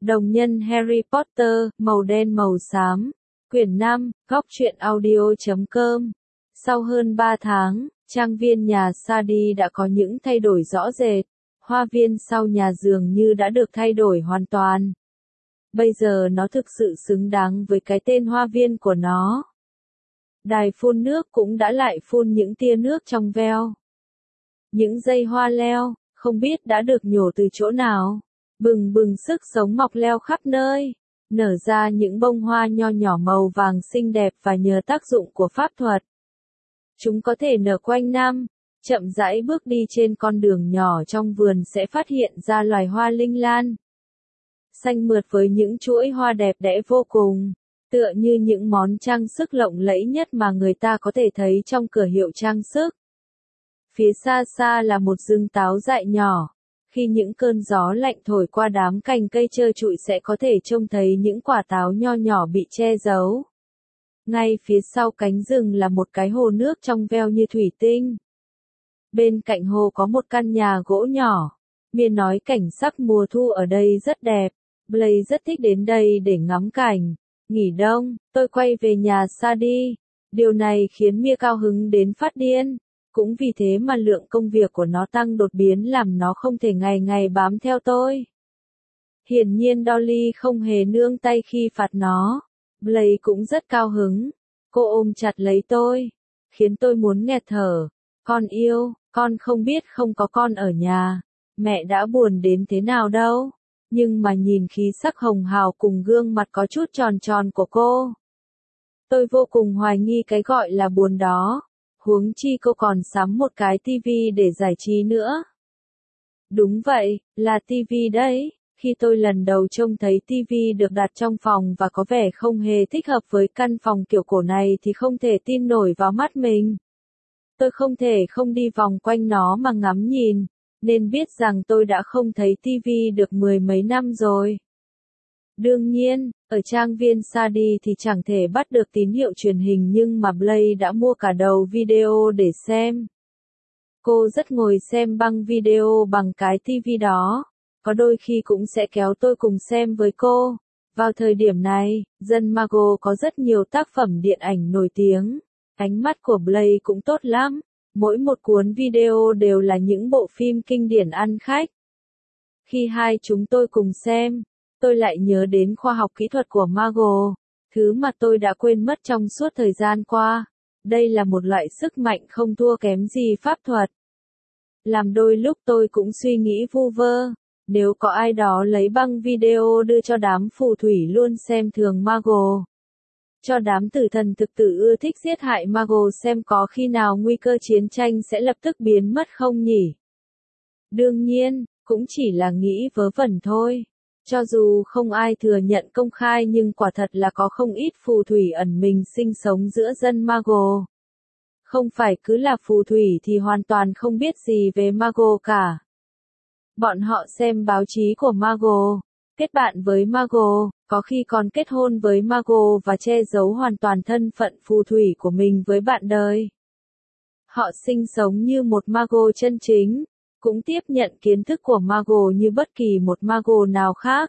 Đồng nhân Harry Potter, màu đen màu xám. Quyển 5, góc truyện audio.com. Sau hơn 3 tháng, trang viên nhà Sadie đã có những thay đổi rõ rệt. Hoa viên sau nhà dường như đã được thay đổi hoàn toàn. Bây giờ nó thực sự xứng đáng với cái tên hoa viên của nó. Đài phun nước cũng đã lại phun những tia nước trong veo. Những dây hoa leo, không biết đã được nhổ từ chỗ nào, bừng bừng sức sống mọc leo khắp nơi, nở ra những bông hoa nho nhỏ màu vàng xinh đẹp và nhờ tác dụng của pháp thuật. Chúng có thể nở quanh năm, chậm rãi bước đi trên con đường nhỏ trong vườn sẽ phát hiện ra loài hoa linh lan. Xanh mượt với những chuỗi hoa đẹp đẽ vô cùng, tựa như những món trang sức lộng lẫy nhất mà người ta có thể thấy trong cửa hiệu trang sức. Phía xa xa là một rừng táo dại nhỏ. Khi những cơn gió lạnh thổi qua đám cành cây trơ trụi sẽ có thể trông thấy những quả táo nho nhỏ bị che giấu. Ngay phía sau cánh rừng là một cái hồ nước trong veo như thủy tinh. Bên cạnh hồ có một căn nhà gỗ nhỏ. Miên nói cảnh sắc mùa thu ở đây rất đẹp. Blaze rất thích đến đây để ngắm cảnh. Nghỉ đông, tôi quay về nhà Sadie. Điều này khiến Mia cao hứng đến phát điên. Cũng vì thế mà lượng công việc của nó tăng đột biến làm nó không thể ngày ngày bám theo tôi. Hiển nhiên Dolly không hề nương tay khi phạt nó. Blaze cũng rất cao hứng. Cô ôm chặt lấy tôi, khiến tôi muốn nghẹt thở. Con yêu, con không biết không có con ở nhà, mẹ đã buồn đến thế nào đâu. Nhưng mà nhìn khí sắc hồng hào cùng gương mặt có chút tròn tròn của cô, tôi vô cùng hoài nghi cái gọi là buồn đó. Huống chi cô còn sắm một cái tivi để giải trí nữa. Đúng vậy, là tivi đấy. Khi tôi lần đầu trông thấy tivi được đặt trong phòng và có vẻ không hề thích hợp với căn phòng kiểu cổ này thì không thể tin nổi vào mắt mình. Tôi không thể không đi vòng quanh nó mà ngắm nhìn, nên biết rằng tôi đã không thấy tivi được mười mấy năm rồi. Đương nhiên, ở trang viên Sadie thì chẳng thể bắt được tín hiệu truyền hình nhưng mà Blaze đã mua cả đầu video để xem. Cô rất ngồi xem băng video bằng cái tivi đó. Có đôi khi cũng sẽ kéo tôi cùng xem với cô. Vào thời điểm này, dân Mago có rất nhiều tác phẩm điện ảnh nổi tiếng. Ánh mắt của Blaze cũng tốt lắm. Mỗi một cuốn video đều là những bộ phim kinh điển ăn khách. Khi hai chúng tôi cùng xem, tôi lại nhớ đến khoa học kỹ thuật của Mago, thứ mà tôi đã quên mất trong suốt thời gian qua. Đây là một loại sức mạnh không thua kém gì pháp thuật. Làm đôi lúc tôi cũng suy nghĩ vu vơ, nếu có ai đó lấy băng video đưa cho đám phù thủy luôn xem thường Mago, cho đám tử thần thực tử ưa thích giết hại Mago xem có khi nào nguy cơ chiến tranh sẽ lập tức biến mất không nhỉ? Đương nhiên, cũng chỉ là nghĩ vớ vẩn thôi. Cho dù không ai thừa nhận công khai nhưng quả thật là có không ít phù thủy ẩn mình sinh sống giữa dân Mago. Không phải cứ là phù thủy thì hoàn toàn không biết gì về Mago cả. Bọn họ xem báo chí của Mago, kết bạn với Mago, có khi còn kết hôn với Mago và che giấu hoàn toàn thân phận phù thủy của mình với bạn đời. Họ sinh sống như một Mago chân chính, cũng tiếp nhận kiến thức của Mago như bất kỳ một Mago nào khác.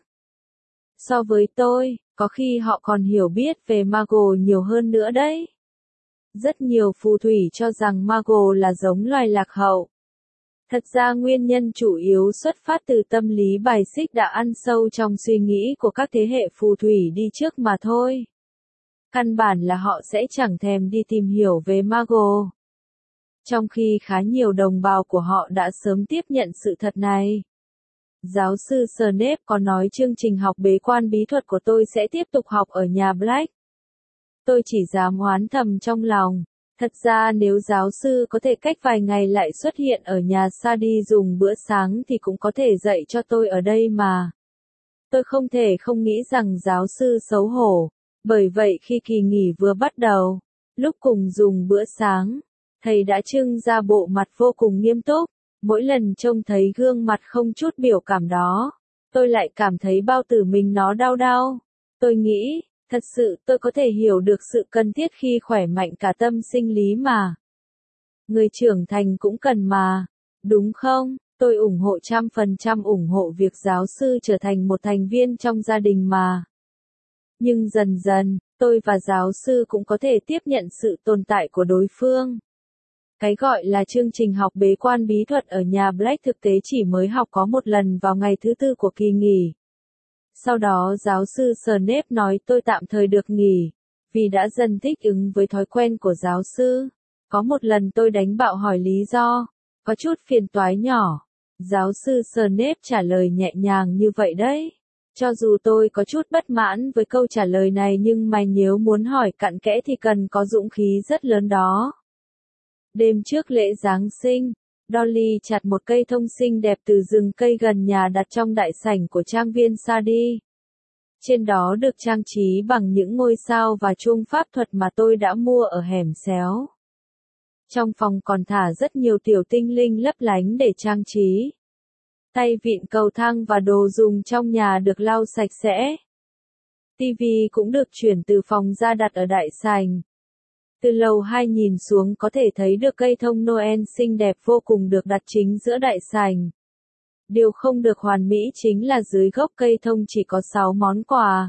So với tôi, có khi họ còn hiểu biết về Mago nhiều hơn nữa đấy. Rất nhiều phù thủy cho rằng Mago là giống loài lạc hậu. Thật ra nguyên nhân chủ yếu xuất phát từ tâm lý bài xích đã ăn sâu trong suy nghĩ của các thế hệ phù thủy đi trước mà thôi. Căn bản là họ sẽ chẳng thèm đi tìm hiểu về Mago. Trong khi khá nhiều đồng bào của họ đã sớm tiếp nhận sự thật này. Giáo sư Snape có nói chương trình học bế quan bí thuật của tôi sẽ tiếp tục học ở nhà Black. Tôi chỉ dám oán thầm trong lòng. Thật ra nếu giáo sư có thể cách vài ngày lại xuất hiện ở nhà Sadie dùng bữa sáng thì cũng có thể dạy cho tôi ở đây mà. Tôi không thể không nghĩ rằng giáo sư xấu hổ. Bởi vậy khi kỳ nghỉ vừa bắt đầu, lúc cùng dùng bữa sáng, thầy đã trưng ra bộ mặt vô cùng nghiêm túc. Mỗi lần trông thấy gương mặt không chút biểu cảm đó, tôi lại cảm thấy bao tử mình nó đau đau. Tôi nghĩ, thật sự tôi có thể hiểu được sự cần thiết khi khỏe mạnh cả tâm sinh lý mà. Người trưởng thành cũng cần mà, đúng không? Tôi ủng hộ 100% ủng hộ việc giáo sư trở thành một thành viên trong gia đình mà. Nhưng dần dần, tôi và giáo sư cũng có thể tiếp nhận sự tồn tại của đối phương. Cái gọi là chương trình học bế quan bí thuật ở nhà Black thực tế chỉ mới học có một lần vào ngày thứ tư của kỳ nghỉ. Sau đó giáo sư Snape nói tôi tạm thời được nghỉ, vì đã dần thích ứng với thói quen của giáo sư. Có một lần tôi đánh bạo hỏi lý do, có chút phiền toái nhỏ. Giáo sư Snape trả lời nhẹ nhàng như vậy đấy. Cho dù tôi có chút bất mãn với câu trả lời này nhưng mà nếu muốn hỏi cặn kẽ thì cần có dũng khí rất lớn đó. Đêm trước lễ Giáng sinh, Dolly chặt một cây thông xinh đẹp từ rừng cây gần nhà đặt trong đại sảnh của trang viên Sadi. Trên đó được trang trí bằng những ngôi sao và chuông pháp thuật mà tôi đã mua ở hẻm xéo. Trong phòng còn thả rất nhiều tiểu tinh linh lấp lánh để trang trí. Tay vịn cầu thang và đồ dùng trong nhà được lau sạch sẽ. TV cũng được chuyển từ phòng ra đặt ở đại sảnh. Từ lầu 2 nhìn xuống có thể thấy được cây thông Noel xinh đẹp vô cùng được đặt chính giữa đại sảnh. Điều không được hoàn mỹ chính là dưới gốc cây thông chỉ có 6 món quà.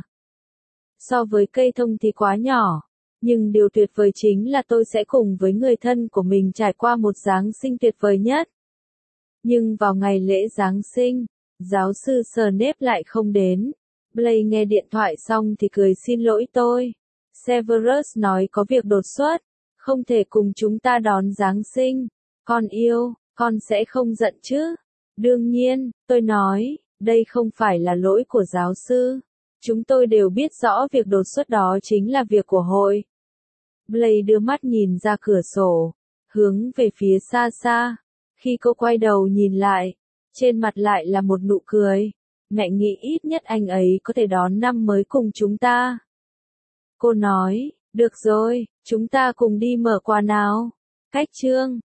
So với cây thông thì quá nhỏ, nhưng điều tuyệt vời chính là tôi sẽ cùng với người thân của mình trải qua một Giáng sinh tuyệt vời nhất. Nhưng vào ngày lễ Giáng sinh, giáo sư Snape lại không đến. Blaine nghe điện thoại xong thì cười xin lỗi tôi. Severus nói có việc đột xuất, không thể cùng chúng ta đón Giáng sinh. Con yêu, con sẽ không giận chứ? Đương nhiên, tôi nói, đây không phải là lỗi của giáo sư. Chúng tôi đều biết rõ việc đột xuất đó chính là việc của hội. Blaine đưa mắt nhìn ra cửa sổ, hướng về phía xa xa. Khi cô quay đầu nhìn lại, trên mặt lại là một nụ cười. Mẹ nghĩ ít nhất anh ấy có thể đón năm mới cùng chúng ta. Cô nói, được rồi, chúng ta cùng đi mở quà nào. Cách chương